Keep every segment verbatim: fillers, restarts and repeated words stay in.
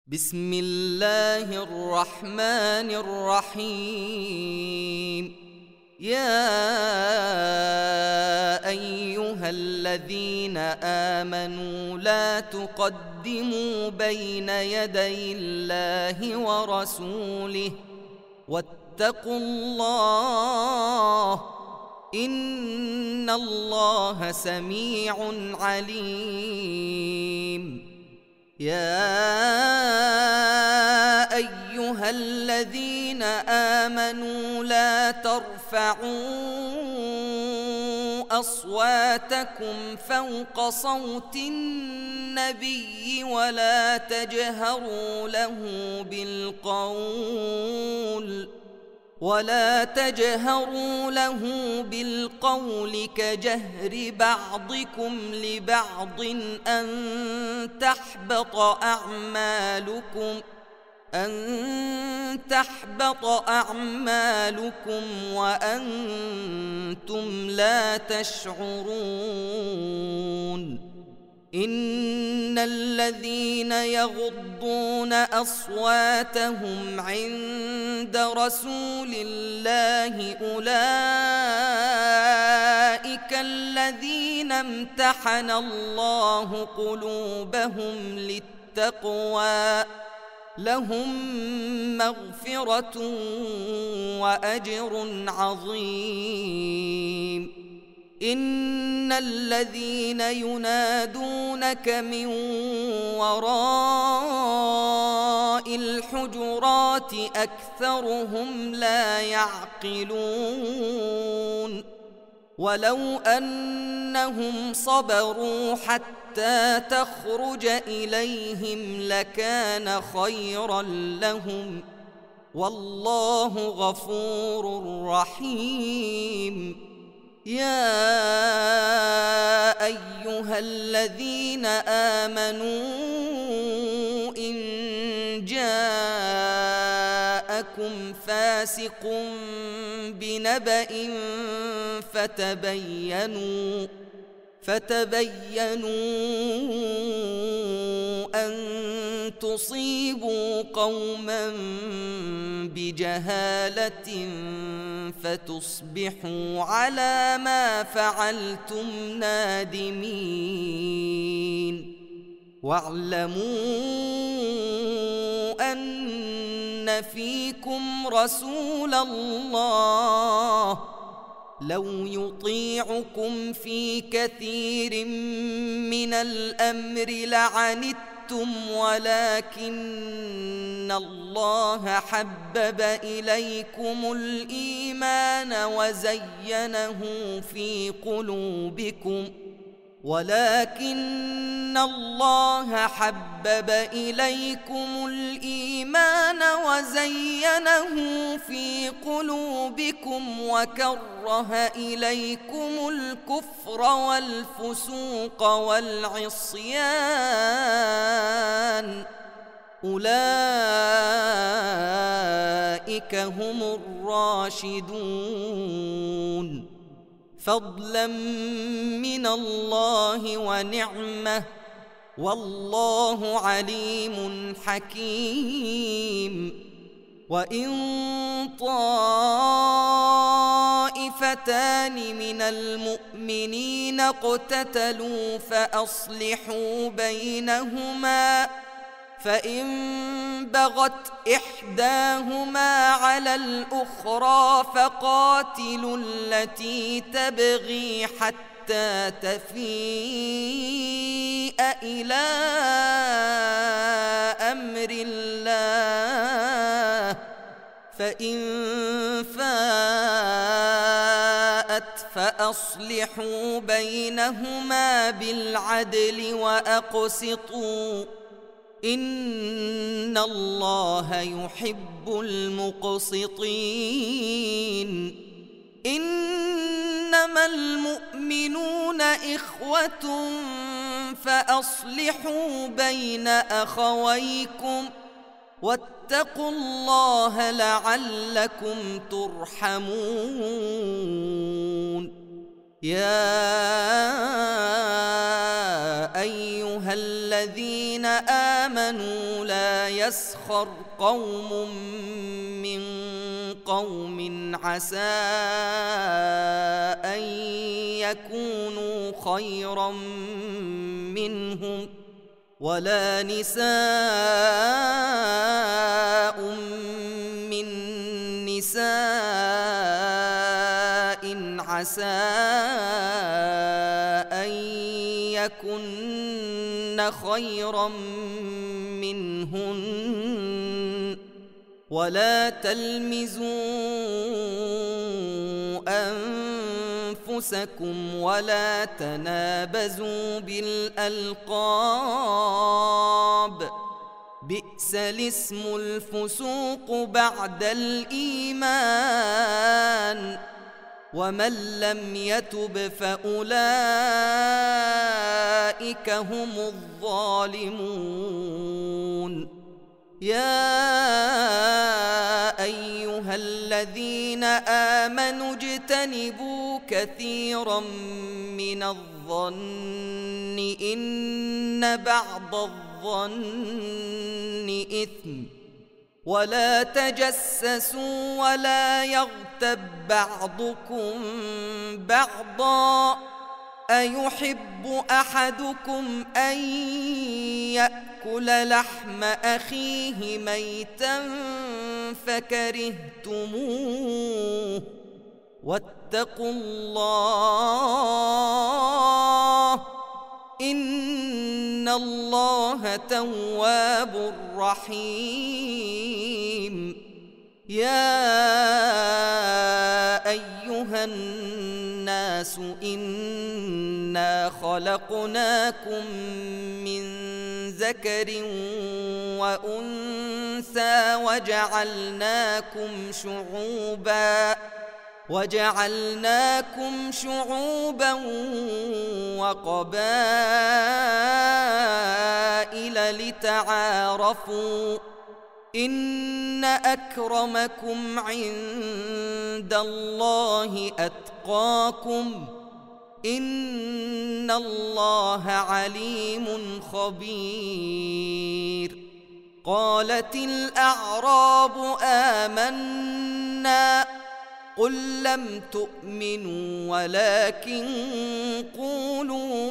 بسم الله الرحمن الرحيم. يا أيها الذين آمنوا لا تقدموا بين يدي الله ورسوله واتقوا الله إن الله سميع عليم. يا أيها الذين آمنوا لا ترفعوا أصواتكم فوق صوت النبي ولا تجهروا له بالقول ولا تجهروا له بالقول كجهر بعضكم لبعض أن تحبط أعمالكم أن تحبط أعمالكم وأنتم لا تشعرون. إن الذين يغضون أصواتهم عند رسول الله أولئك الذين امتحن الله قلوبهم للتقوى لهم مغفرة وأجر عظيم. إن الذين ينادونك من وراء الحجرات أكثرهم لا يعقلون. ولو أنهم صبروا حتى تخرج إليهم لكان خيرا لهم والله غفور رحيم. يا أيها الذين آمنوا إن جاءكم فاسق بنبأ فتبينوا فتبينوا أن تصيبوا قوما بجهالة فتصبحوا على ما فعلتم نادمين. واعلموا أن فيكم رسول الله لو يطيعكم في كثير من الأمر لعنتم ولكن الله حبب إليكم الإيمان وزينه في قلوبكم ولكن الله حبب إليكم الإيمان وزينه في قلوبكم وكره إليكم الكفر والفسوق والعصيان أولئك هم الراشدون فضلا من الله ونعمة والله عليم حكيم. وإن طائفتان من المؤمنين اقتتلوا فأصلحوا بينهما فإن بغت إحداهما على الأخرى فقاتلوا التي تبغي حتى تفيء إلى أمر الله فإن فاءت فأصلحوا بينهما بالعدل وأقسطوا إن الله يحب المقسطين. إنما المؤمنون إخوة فأصلحوا بين أخويكم واتقوا الله لعلكم ترحمون. يا أيها أيها الذين آمنوا لا يسخر قوم من قوم عسى أن يكونوا خيرا منهم ولا نساء من نساء عسى أن يكن خيرا منهن ولا تلمزوا أنفسكم ولا تنابزوا بالألقاب بئس الاسم الفسوق بعد الإيمان ومن لم يتب فأولئك هم الظالمون يا أيها الذين آمنوا اجتنبوا كثيرا من الظن إن بعض الظن إثم ولا تجسسوا ولا يغتب بعضكم بعضا أيحب أحدكم أن يأكل لحم أخيه ميتا فكرهتموه واتقوا الله إن الله تواب رحيم يا أيها الناس إنا خلقناكم من ذكر وأنثى وجعلناكم شعوبا وجعلناكم شعوبا وقبائل لتعارفوا إن أكرمكم عند الله أتقاكم إن الله عليم خبير قالت الأعراب آمنا قل لم تؤمنوا ولكن قولوا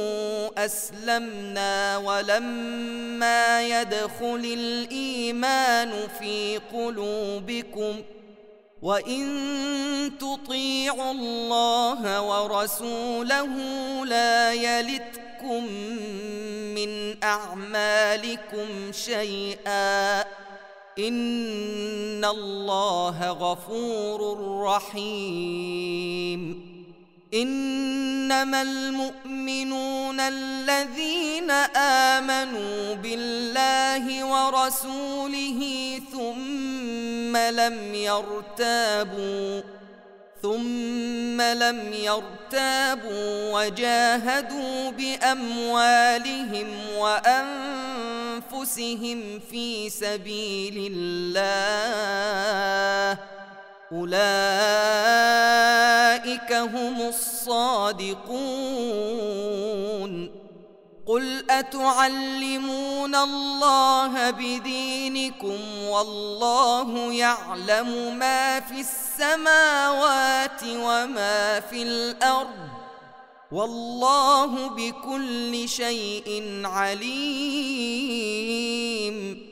أسلمنا ولما يدخل الإيمان في قلوبكم وإن تطيعوا الله ورسوله لا يلتكم من أعمالكم شيئا إن الله غفور رحيم إنما المؤمنون الذين آمنوا بالله ورسوله ثم لم يرتابوا ثم لم يرتابوا وجاهدوا بأموالهم وأنفسهم في سبيل الله أولئك هم الصادقون قل أتعلمون الله بدينكم والله يعلم ما في السماوات وما في الأرض والله بكل شيء عليم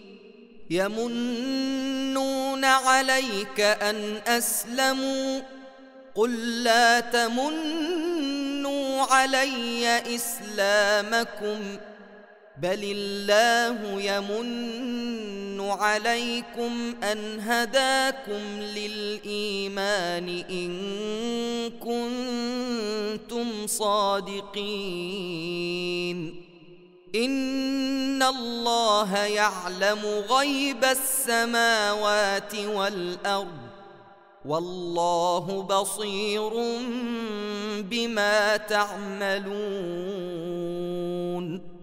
يمنون عليك أن أسلموا قل لا تمنوا علي إسلامكم بل الله يمن عليكم أن هداكم للإيمان إن كنتم صادقين إن الله يعلم غيب السماوات والأرض والله بصير بما تعملون